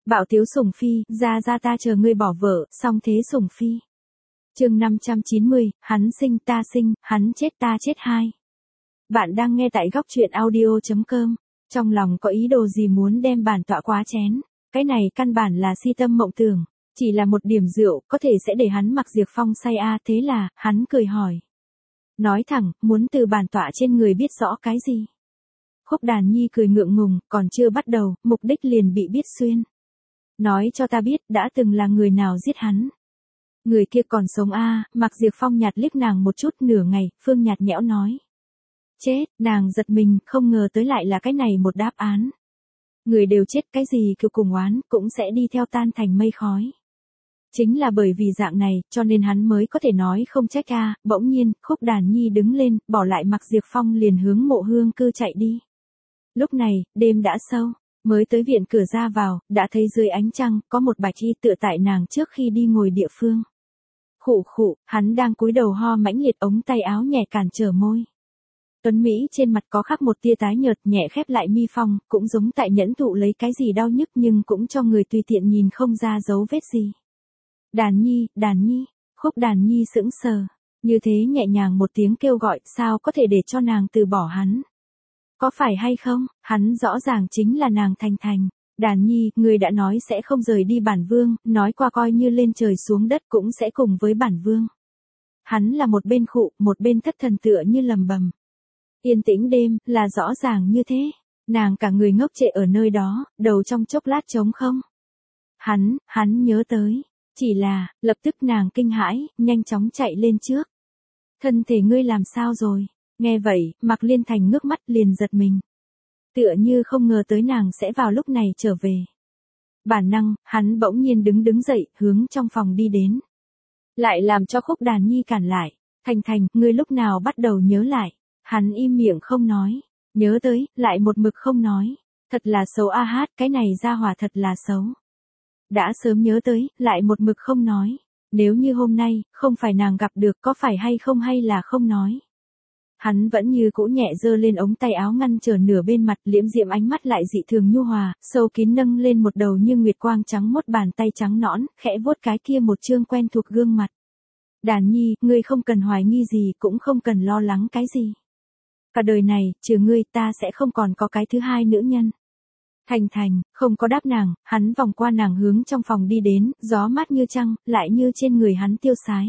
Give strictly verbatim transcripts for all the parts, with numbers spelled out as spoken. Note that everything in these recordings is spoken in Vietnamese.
Bạo tiếu sủng phi, ra ra ta chờ ngươi bỏ vợ, xong thế sủng phi. Chương năm trăm chín mươi, hắn sinh ta sinh, hắn chết ta chết hai. Bạn đang nghe tại góc truyện audio chấm com, trong lòng có ý đồ gì muốn đem bản tọa quá chén, cái này căn bản là si tâm mộng tưởng, chỉ là một điểm rượu có thể sẽ để hắn mặc Diệp Phong say a à, thế là, hắn cười hỏi. Nói thẳng, muốn từ bản tọa trên người biết rõ cái gì. Khúc Đàn Nhi cười ngượng ngùng, còn chưa bắt đầu, mục đích liền bị biết xuyên. Nói cho ta biết, đã từng là người nào giết hắn. Người kia còn sống a à, Mạc Diệp Phong nhạt liếc nàng một chút nửa ngày, Phương nhạt nhẽo nói. Chết, nàng giật mình, không ngờ tới lại là cái này một đáp án. Người đều chết cái gì cứ cùng oán, cũng sẽ đi theo tan thành mây khói. Chính là bởi vì dạng này, cho nên hắn mới có thể nói không trách a à. Bỗng nhiên, Khúc Đàn Nhi đứng lên, bỏ lại Mạc Diệp Phong liền hướng Mộ Hương Cư chạy đi. Lúc này, đêm đã sâu. Mới tới viện cửa ra vào, đã thấy dưới ánh trăng, có một bạch y tựa tại nàng trước khi đi ngồi địa phương. Khụ khụ, hắn đang cúi đầu ho mãnh liệt, ống tay áo nhẹ cản trở môi. Tuấn Mỹ trên mặt có khắc một tia tái nhợt, nhẹ khép lại mi phong, cũng giống tại nhẫn thụ lấy cái gì đau nhức nhưng cũng cho người tùy tiện nhìn không ra dấu vết gì. Đàn Nhi, Đàn Nhi, Khúc Đàn Nhi sững sờ, như thế nhẹ nhàng một tiếng kêu gọi, sao có thể để cho nàng từ bỏ hắn. Có phải hay không, hắn rõ ràng chính là nàng Thành Thành. Đàn Nhi, người đã nói sẽ không rời đi bản vương, nói qua coi như lên trời xuống đất cũng sẽ cùng với bản vương. Hắn là một bên khụ, một bên thất thần tựa như lầm bầm. Yên tĩnh đêm, là rõ ràng như thế. Nàng cả người ngốc trệ ở nơi đó, đầu trong chốc lát trống không. Hắn, hắn nhớ tới. Chỉ là, lập tức nàng kinh hãi, nhanh chóng chạy lên trước. Thân thể ngươi làm sao rồi? Nghe vậy, Mạc Liên Thành ngước mắt liền giật mình. Tựa như không ngờ tới nàng sẽ vào lúc này trở về. Bản năng, hắn bỗng nhiên đứng đứng dậy, hướng trong phòng đi đến. Lại làm cho Khúc Đàn Nhi cản lại. Thành Thành, ngươi lúc nào bắt đầu nhớ lại. Hắn im miệng không nói. Nhớ tới, lại một mực không nói. Thật là xấu a hát, cái này ra hỏa thật là xấu. Đã sớm nhớ tới, lại một mực không nói. Nếu như hôm nay, không phải nàng gặp được có phải hay không hay là không nói. Hắn vẫn như cũ nhẹ giơ lên ống tay áo ngăn trở nửa bên mặt, liễm diễm ánh mắt lại dị thường nhu hòa, sâu kín nâng lên một đầu như nguyệt quang trắng mốt bàn tay trắng nõn, khẽ vuốt cái kia một chương quen thuộc gương mặt. Đàn Nhi, ngươi không cần hoài nghi gì, cũng không cần lo lắng cái gì. Cả đời này, trừ ngươi ta sẽ không còn có cái thứ hai nữ nhân. Thành Thành, không có đáp nàng, hắn vòng qua nàng hướng trong phòng đi đến, gió mát như trăng, lại như trên người hắn tiêu sái.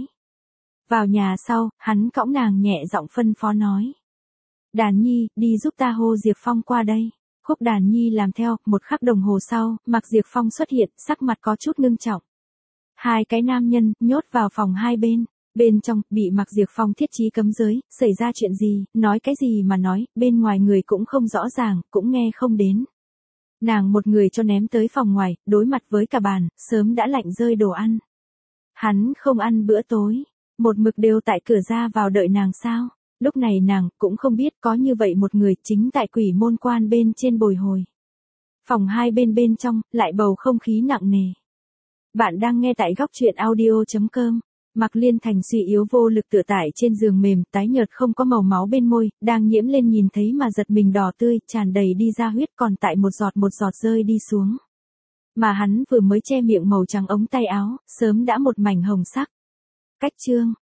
Vào nhà sau, hắn cõng nàng nhẹ giọng phân phó nói. Đàn Nhi, đi giúp ta hô Diệp Phong qua đây. Khúc Đàn Nhi làm theo, một khắc đồng hồ sau, Mạc Diệp Phong xuất hiện, sắc mặt có chút ngưng trọng. Hai cái nam nhân, nhốt vào phòng hai bên. Bên trong, bị Mạc Diệp Phong thiết trí cấm giới, xảy ra chuyện gì, nói cái gì mà nói, bên ngoài người cũng không rõ ràng, cũng nghe không đến. Nàng một người cho ném tới phòng ngoài, đối mặt với cả bàn, sớm đã lạnh rơi đồ ăn. Hắn không ăn bữa tối. Một mực đều tại cửa ra vào đợi nàng sao? Lúc này nàng cũng không biết có như vậy một người chính tại Quỷ Môn Quan bên trên bồi hồi. Phòng hai bên bên trong, lại bầu không khí nặng nề. Bạn đang nghe tại góc truyện audio chấm com. Mạc Liên Thành suy yếu vô lực tựa tại trên giường mềm, tái nhợt không có màu máu bên môi, đang nhiễm lên nhìn thấy mà giật mình đỏ tươi, tràn đầy đi ra huyết còn tại một giọt một giọt rơi đi xuống. Mà hắn vừa mới che miệng màu trắng ống tay áo, sớm đã một mảnh hồng sắc. Cách chương